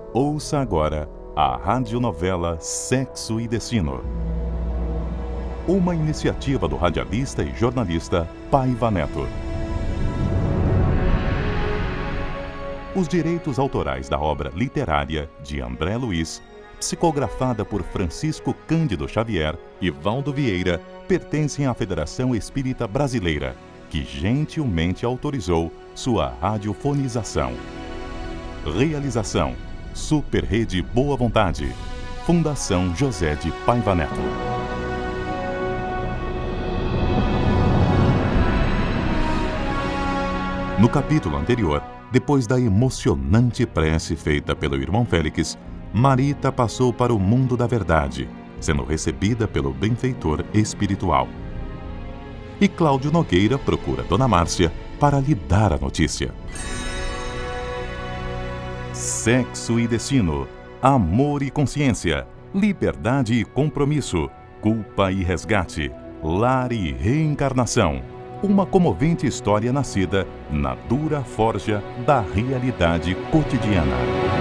Ouça agora a radionovela Sexo e Destino. Uma iniciativa do radialista e jornalista Paiva Neto. Os direitos autorais da obra literária de André Luiz, psicografada por Francisco Cândido Xavier e Valdo Vieira, pertencem à Federação Espírita Brasileira, que gentilmente autorizou sua radiofonização. Realização: Super Rede Boa Vontade. Fundação José de Paiva Neto. No capítulo anterior, depois da emocionante prece feita pelo irmão Félix, Marita passou para o mundo da verdade, sendo recebida pelo benfeitor espiritual. E Cláudio Nogueira procura Dona Márcia para lhe dar a notícia. Sexo e destino, amor e consciência, liberdade e compromisso, culpa e resgate, lar e reencarnação. Uma comovente história nascida na dura forja da realidade cotidiana.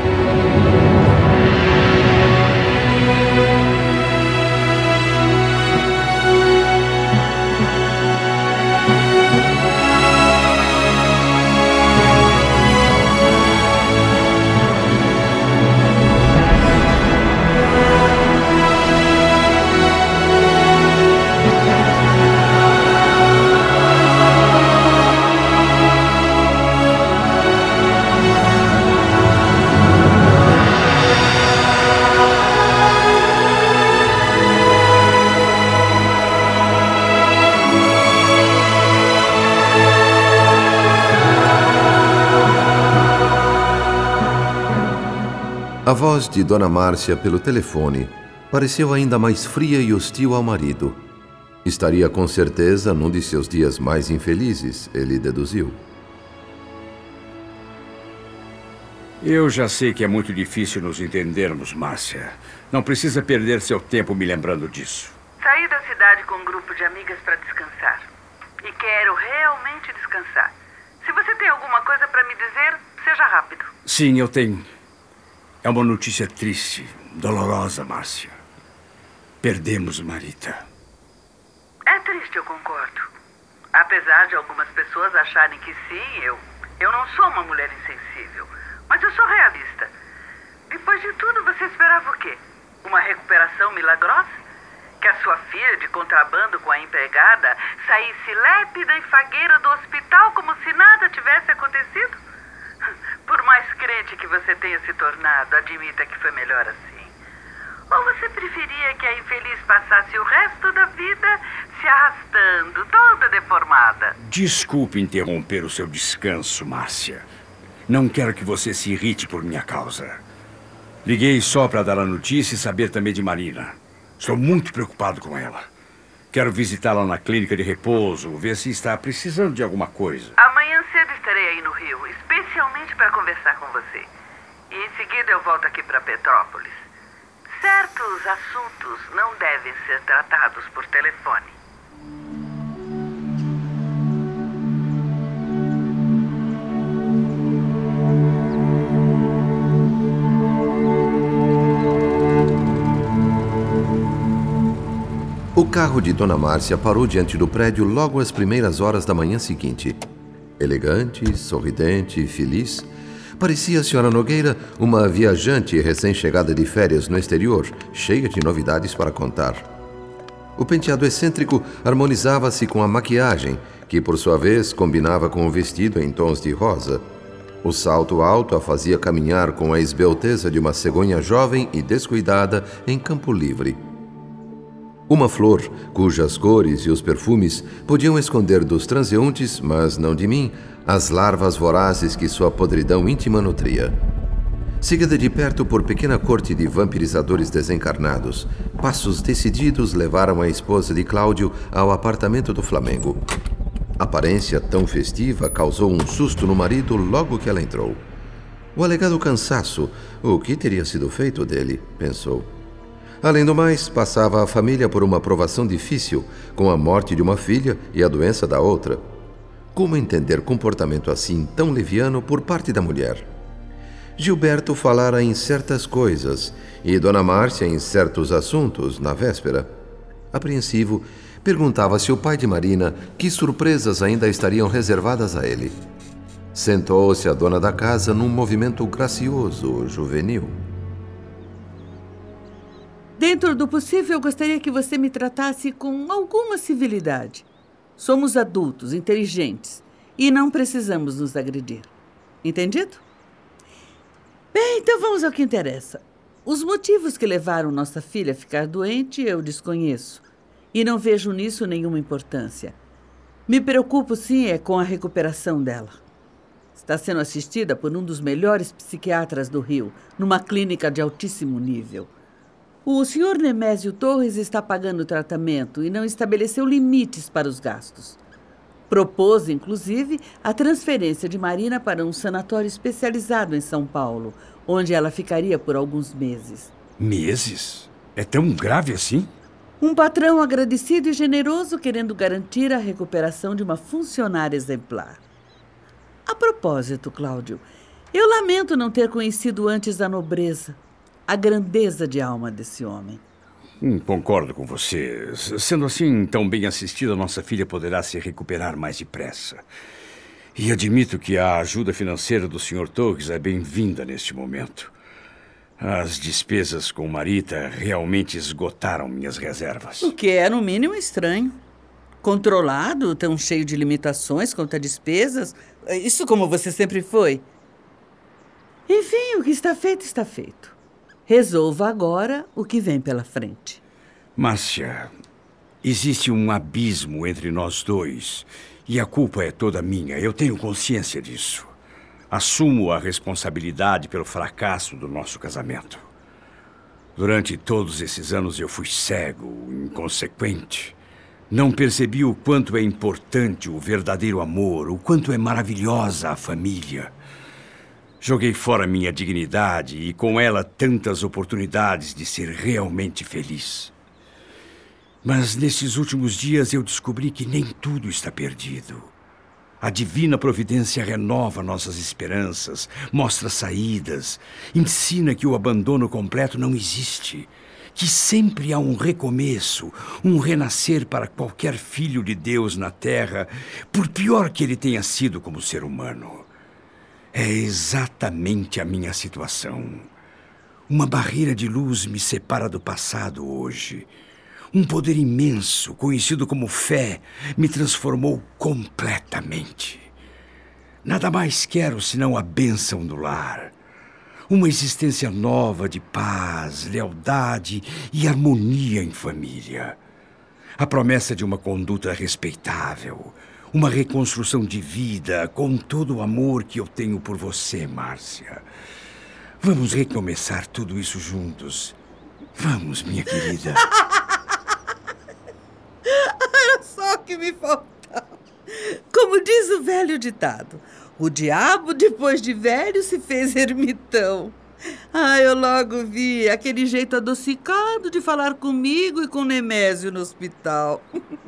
A voz de Dona Márcia pelo telefone pareceu ainda mais fria e hostil ao marido. Estaria com certeza num de seus dias mais infelizes, ele deduziu. Eu já sei que é muito difícil nos entendermos, Márcia. Não precisa perder seu tempo me lembrando disso. Saí da cidade com um grupo de amigas para descansar. E quero realmente descansar. Se você tem alguma coisa para me dizer, seja rápido. Sim, eu tenho. É uma notícia triste, dolorosa, Márcia. Perdemos Marita. É triste, eu concordo. Apesar de algumas pessoas acharem que sim, eu não sou uma mulher insensível. Mas eu sou realista. Depois de tudo, você esperava o quê? Uma recuperação milagrosa? Que a sua filha de contrabando com a empregada saísse lépida e fagueira do hospital como se nada tivesse acontecido? Por mais crente que você tenha se tornado, admita que foi melhor assim. Ou você preferia que a infeliz passasse o resto da vida se arrastando, toda deformada? Desculpe interromper o seu descanso, Márcia. Não quero que você se irrite por minha causa. Liguei só para dar a notícia e saber também de Marina. Estou muito preocupado com ela. Quero visitá-la na clínica de repouso, ver se está precisando de alguma coisa. Amanhã cedo estarei aí no Rio, especialmente para conversar com você. E em seguida eu volto aqui para Petrópolis. Certos assuntos não devem ser tratados por telefone. O carro de Dona Márcia parou diante do prédio logo às primeiras horas da manhã seguinte. Elegante, sorridente e feliz, parecia a senhora Nogueira uma viajante recém-chegada de férias no exterior, cheia de novidades para contar. O penteado excêntrico harmonizava-se com a maquiagem, que por sua vez combinava com o vestido em tons de rosa. O salto alto a fazia caminhar com a esbelteza de uma cegonha jovem e descuidada em campo livre. Uma flor, cujas cores e os perfumes podiam esconder dos transeuntes, mas não de mim, as larvas vorazes que sua podridão íntima nutria. Seguida de perto por pequena corte de vampirizadores desencarnados, passos decididos levaram a esposa de Cláudio ao apartamento do Flamengo. A aparência tão festiva causou um susto no marido logo que ela entrou. O alegado cansaço, o que teria sido feito dele, pensou. Além do mais, passava a família por uma provação difícil, com a morte de uma filha e a doença da outra. Como entender comportamento assim tão leviano por parte da mulher? Gilberto falara em certas coisas e Dona Márcia em certos assuntos na véspera. Apreensivo, perguntava se o pai de Marina que surpresas ainda estariam reservadas a ele. Sentou-se a dona da casa num movimento gracioso, juvenil. Dentro do possível, eu gostaria que você me tratasse com alguma civilidade. Somos adultos, inteligentes, e não precisamos nos agredir. Entendido? Bem, então vamos ao que interessa. Os motivos que levaram nossa filha a ficar doente eu desconheço, e não vejo nisso nenhuma importância. Me preocupo, sim, com a recuperação dela. Está sendo assistida por um dos melhores psiquiatras do Rio, numa clínica de altíssimo nível. O Sr. Nemésio Torres está pagando o tratamento e não estabeleceu limites para os gastos. Propôs, inclusive, a transferência de Marina para um sanatório especializado em São Paulo, onde ela ficaria por alguns meses. Meses? É tão grave assim? Um patrão agradecido e generoso querendo garantir a recuperação de uma funcionária exemplar. A propósito, Cláudio, eu lamento não ter conhecido antes a nobreza, a grandeza de alma desse homem. Concordo com você. Sendo assim, tão bem assistida, nossa filha poderá se recuperar mais depressa. E admito que a ajuda financeira do Sr. Torres é bem-vinda neste momento. As despesas com Marita realmente esgotaram minhas reservas. O que é, no mínimo, estranho. Controlado, tão cheio de limitações quanto a despesas. Isso como você sempre foi. Enfim, o que está feito, está feito. Resolva agora o que vem pela frente. Márcia, existe um abismo entre nós dois e a culpa é toda minha. Eu tenho consciência disso. Assumo a responsabilidade pelo fracasso do nosso casamento. Durante todos esses anos eu fui cego, inconsequente. Não percebi o quanto é importante o verdadeiro amor, o quanto é maravilhosa a família. Joguei fora minha dignidade e com ela tantas oportunidades de ser realmente feliz. Mas nesses últimos dias eu descobri que nem tudo está perdido. A divina providência renova nossas esperanças, mostra saídas, ensina que o abandono completo não existe, que sempre há um recomeço, um renascer para qualquer filho de Deus na terra, por pior que ele tenha sido como ser humano. É exatamente a minha situação. Uma barreira de luz me separa do passado hoje. Um poder imenso, conhecido como fé, me transformou completamente. Nada mais quero senão a bênção do lar. Uma existência nova de paz, lealdade e harmonia em família. A promessa de uma conduta respeitável. Uma reconstrução de vida com todo o amor que eu tenho por você, Márcia. Vamos recomeçar tudo isso juntos. Vamos, minha querida. Era só o que me faltava. Como diz o velho ditado, o diabo, depois de velho, se fez ermitão. Eu logo vi aquele jeito adocicado de falar comigo e com Nemésio no hospital.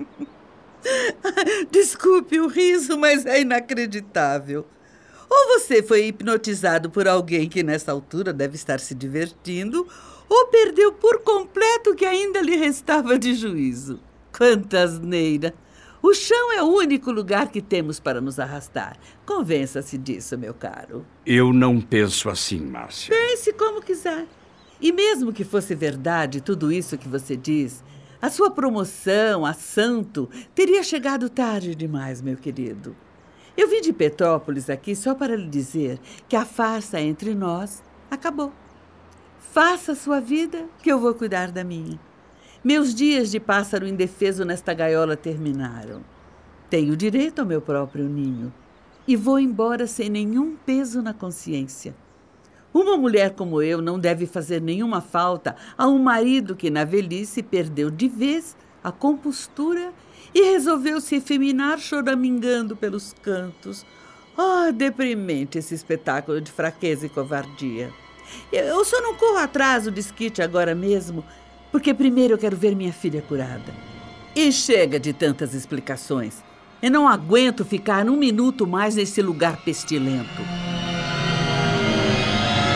Desculpe o riso, mas é inacreditável. Ou você foi hipnotizado por alguém que nessa altura deve estar se divertindo, ou perdeu por completo o que ainda lhe restava de juízo. Quanta asneira! O chão é o único lugar que temos para nos arrastar. Convença-se disso, meu caro. Eu não penso assim, Márcia. Pense como quiser. E mesmo que fosse verdade tudo isso que você diz, a sua promoção a santo teria chegado tarde demais, meu querido. Eu vim de Petrópolis aqui só para lhe dizer que a farsa entre nós acabou. Faça a sua vida, que eu vou cuidar da minha. Meus dias de pássaro indefeso nesta gaiola terminaram. Tenho direito ao meu próprio ninho e vou embora sem nenhum peso na consciência. Uma mulher como eu não deve fazer nenhuma falta a um marido que na velhice perdeu de vez a compostura e resolveu se efeminar choramingando pelos cantos. Deprimente esse espetáculo de fraqueza e covardia. Eu só não corro atrás do desquite agora mesmo, porque primeiro eu quero ver minha filha curada. E chega de tantas explicações. Eu não aguento ficar um minuto mais nesse lugar pestilento.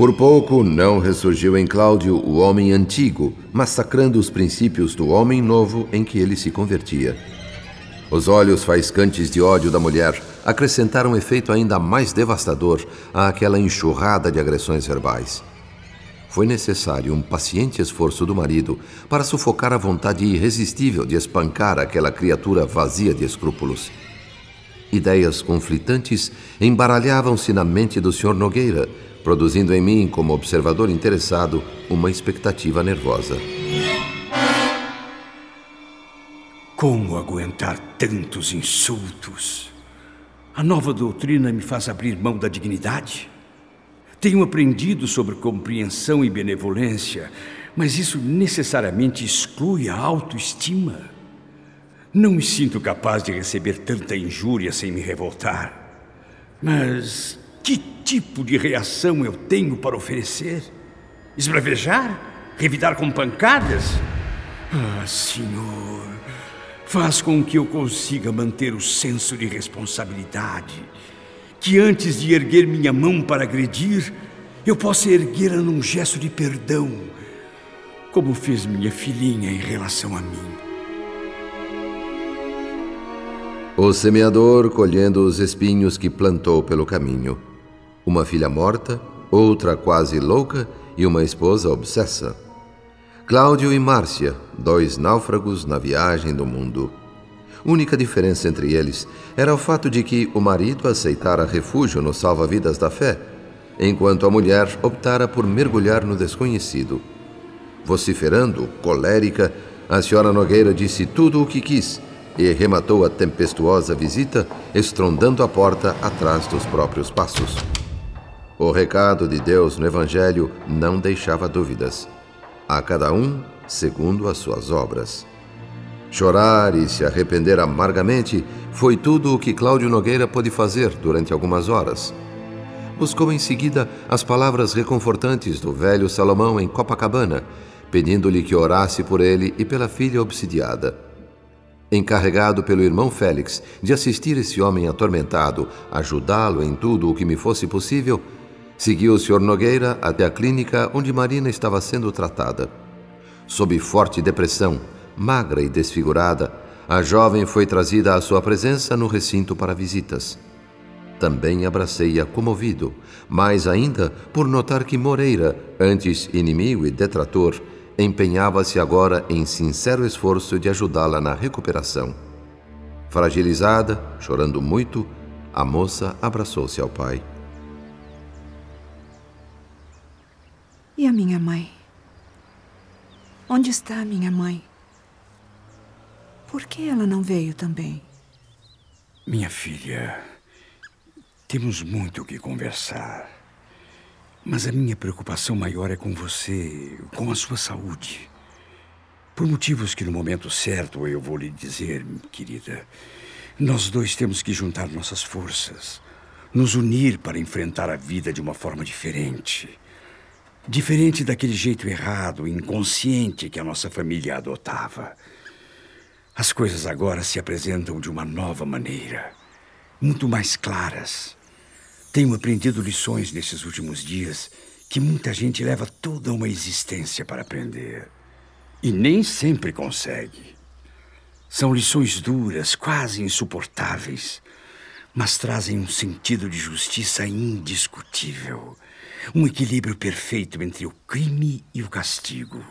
Por pouco não ressurgiu em Cláudio o homem antigo, massacrando os princípios do homem novo em que ele se convertia. Os olhos faiscantes de ódio da mulher acrescentaram um efeito ainda mais devastador àquela enxurrada de agressões verbais. Foi necessário um paciente esforço do marido para sufocar a vontade irresistível de espancar aquela criatura vazia de escrúpulos. Ideias conflitantes embaralhavam-se na mente do Sr. Nogueira, produzindo em mim, como observador interessado, uma expectativa nervosa. Como aguentar tantos insultos? A nova doutrina me faz abrir mão da dignidade? Tenho aprendido sobre compreensão e benevolência, mas isso necessariamente exclui a autoestima. Não me sinto capaz de receber tanta injúria sem me revoltar. Mas que tipo de reação eu tenho para oferecer? Esbravejar? Revidar com pancadas? Ah, Senhor, faz com que eu consiga manter o senso de responsabilidade. Que antes de erguer minha mão para agredir, eu possa erguê-la num gesto de perdão, como fez minha filhinha em relação a mim. O semeador colhendo os espinhos que plantou pelo caminho. Uma filha morta, outra quase louca e uma esposa obsessa. Cláudio e Márcia, 2 náufragos na viagem do mundo. Única diferença entre eles era o fato de que o marido aceitara refúgio no salva-vidas da fé, enquanto a mulher optara por mergulhar no desconhecido. Vociferando, colérica, a senhora Nogueira disse tudo o que quis e rematou a tempestuosa visita, estrondando a porta atrás dos próprios passos. O recado de Deus no Evangelho não deixava dúvidas. A cada um segundo as suas obras. Chorar e se arrepender amargamente foi tudo o que Cláudio Nogueira pôde fazer durante algumas horas. Buscou em seguida as palavras reconfortantes do velho Salomão em Copacabana, pedindo-lhe que orasse por ele e pela filha obsidiada. Encarregado pelo irmão Félix de assistir esse homem atormentado, ajudá-lo em tudo o que me fosse possível, segui o Sr. Nogueira até a clínica onde Marina estava sendo tratada. Sob forte depressão, magra e desfigurada, a jovem foi trazida à sua presença no recinto para visitas. Também abracei-a comovido, mais ainda por notar que Moreira, antes inimigo e detrator, empenhava-se agora em sincero esforço de ajudá-la na recuperação. Fragilizada, chorando muito, a moça abraçou-se ao pai. E a minha mãe? Onde está a minha mãe? Por que ela não veio também? Minha filha, temos muito o que conversar. Mas a minha preocupação maior é com você, com a sua saúde. Por motivos que no momento certo eu vou lhe dizer, querida. Nós dois temos que juntar nossas forças, nos unir para enfrentar a vida de uma forma diferente. Diferente daquele jeito errado, inconsciente que a nossa família adotava. As coisas agora se apresentam de uma nova maneira, muito mais claras. Tenho aprendido lições nesses últimos dias que muita gente leva toda uma existência para aprender. E nem sempre consegue. São lições duras, quase insuportáveis, mas trazem um sentido de justiça indiscutível. Um equilíbrio perfeito entre o crime e o castigo.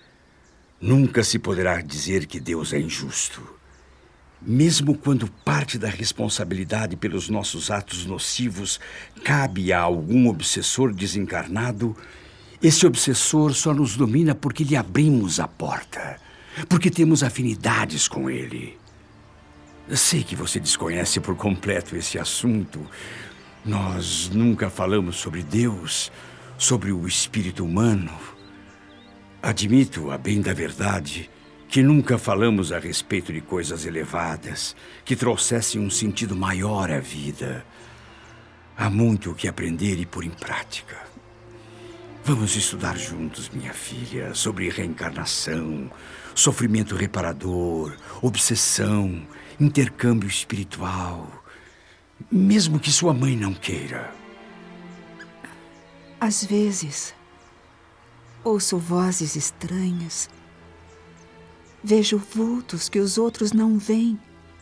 Nunca se poderá dizer que Deus é injusto. Mesmo quando parte da responsabilidade pelos nossos atos nocivos cabe a algum obsessor desencarnado, esse obsessor só nos domina porque lhe abrimos a porta, porque temos afinidades com ele. Eu sei que você desconhece por completo esse assunto. Nós nunca falamos sobre Deus, sobre o espírito humano. Admito, a bem da verdade, que nunca falamos a respeito de coisas elevadas, que trouxessem um sentido maior à vida. Há muito o que aprender e pôr em prática. Vamos estudar juntos, minha filha, sobre reencarnação, sofrimento reparador, obsessão, intercâmbio espiritual, mesmo que sua mãe não queira. Às vezes, ouço vozes estranhas. Vejo vultos que os outros não veem.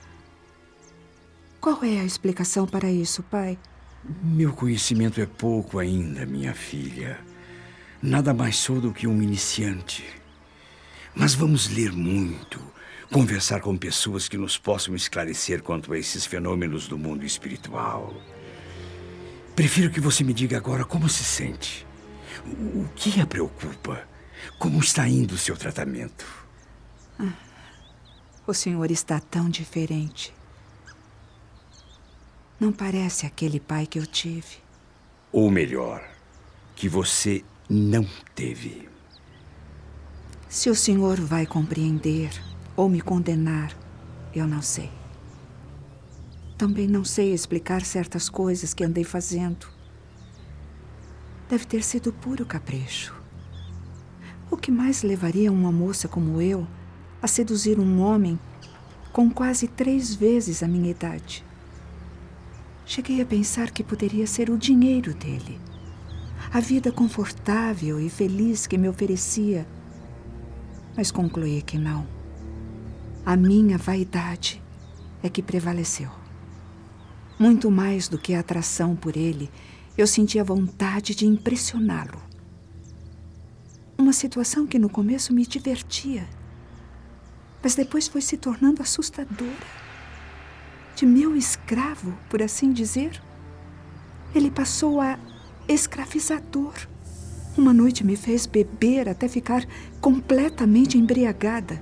Qual é a explicação para isso, pai? Meu conhecimento é pouco ainda, minha filha. Nada mais sou do que um iniciante. Mas vamos ler muito, conversar com pessoas que nos possam esclarecer quanto a esses fenômenos do mundo espiritual. Prefiro que você me diga agora como se sente. O que a preocupa? Como está indo o seu tratamento? O senhor está tão diferente. Não parece aquele pai que eu tive. Ou melhor, que você não teve. Se o senhor vai compreender ou me condenar, eu não sei. Também não sei explicar certas coisas que andei fazendo. Deve ter sido puro capricho. O que mais levaria uma moça como eu a seduzir um homem com quase 3 vezes a minha idade? Cheguei a pensar que poderia ser o dinheiro dele, a vida confortável e feliz que me oferecia. Mas concluí que não. A minha vaidade é que prevaleceu. Muito mais do que a atração por ele, eu sentia vontade de impressioná-lo. Uma situação que no começo me divertia, mas depois foi se tornando assustadora. De meu escravo, por assim dizer, ele passou a escravizador. Uma noite me fez beber até ficar completamente embriagada.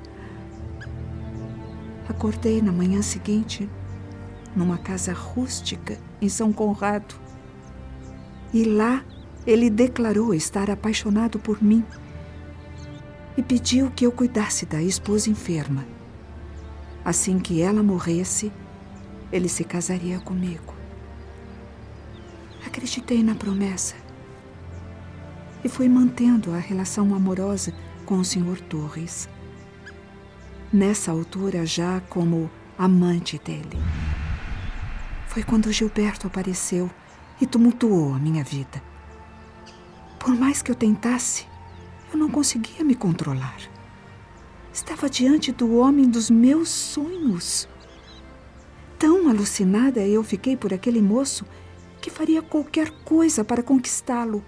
Acordei na manhã seguinte, numa casa rústica em São Conrado. E lá ele declarou estar apaixonado por mim e pediu que eu cuidasse da esposa enferma. Assim que ela morresse, ele se casaria comigo. Acreditei na promessa e fui mantendo a relação amorosa com o Sr. Torres. Nessa altura, já como amante dele. Foi quando Gilberto apareceu e tumultuou a minha vida. Por mais que eu tentasse, eu não conseguia me controlar. Estava diante do homem dos meus sonhos. Tão alucinada eu fiquei por aquele moço que faria qualquer coisa para conquistá-lo.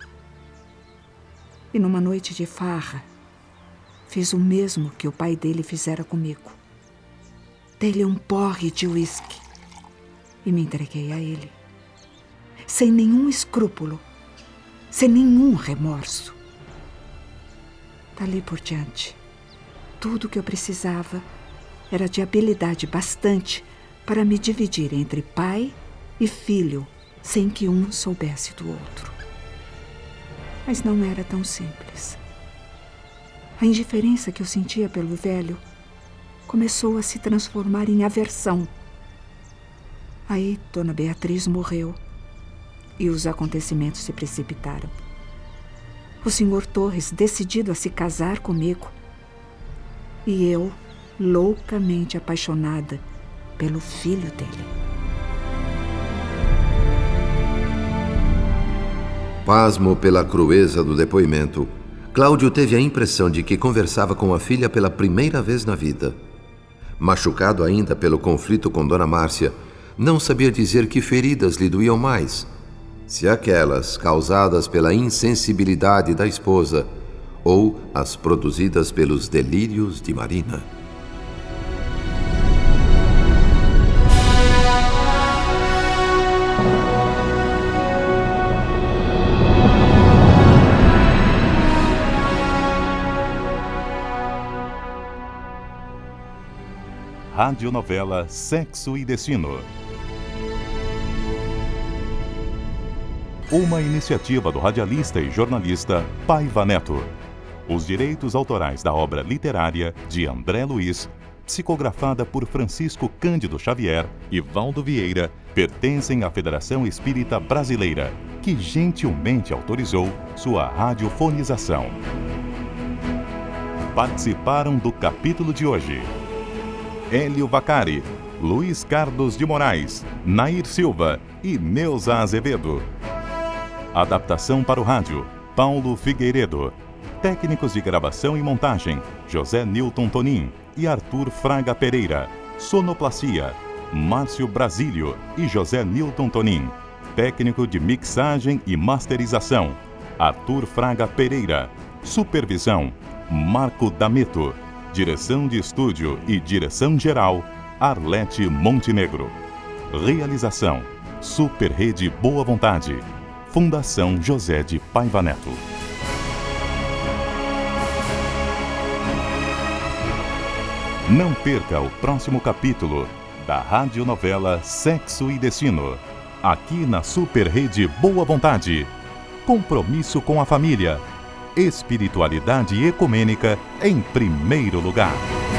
E numa noite de farra, fiz o mesmo que o pai dele fizera comigo. Dei-lhe um porre de uísque e me entreguei a ele. Sem nenhum escrúpulo, sem nenhum remorso. Dali por diante, tudo o que eu precisava era de habilidade bastante para me dividir entre pai e filho, sem que um soubesse do outro. Mas não era tão simples. A indiferença que eu sentia pelo velho começou a se transformar em aversão. Aí, Dona Beatriz morreu e os acontecimentos se precipitaram. O Sr. Torres, decidido a se casar comigo, e eu, loucamente apaixonada pelo filho dele. Pasmo pela crueza do depoimento, Cláudio teve a impressão de que conversava com a filha pela primeira vez na vida. Machucado ainda pelo conflito com Dona Márcia, não sabia dizer que feridas lhe doíam mais, se aquelas causadas pela insensibilidade da esposa ou as produzidas pelos delírios de Marina. Radionovela Sexo e Destino. Uma iniciativa do radialista e jornalista Paiva Neto. Os direitos autorais da obra literária de André Luiz, psicografada por Francisco Cândido Xavier e Valdo Vieira, pertencem à Federação Espírita Brasileira, que gentilmente autorizou sua radiofonização. Participaram do capítulo de hoje Hélio Vacari, Luiz Carlos de Moraes, Nair Silva e Neuza Azevedo. Adaptação para o rádio, Paulo Figueiredo. Técnicos de gravação e montagem, José Newton Tonin e Arthur Fraga Pereira. Sonoplastia, Márcio Brasílio e José Newton Tonin. Técnico de mixagem e masterização, Arthur Fraga Pereira. Supervisão, Marco D'Ameto. Direção de estúdio e direção geral, Arlete Montenegro. Realização, Super Rede Boa Vontade. Fundação José de Paiva Neto. Não perca o próximo capítulo da radionovela Sexo e Destino, aqui na Super Rede Boa Vontade. Compromisso com a família. Espiritualidade ecumênica em primeiro lugar.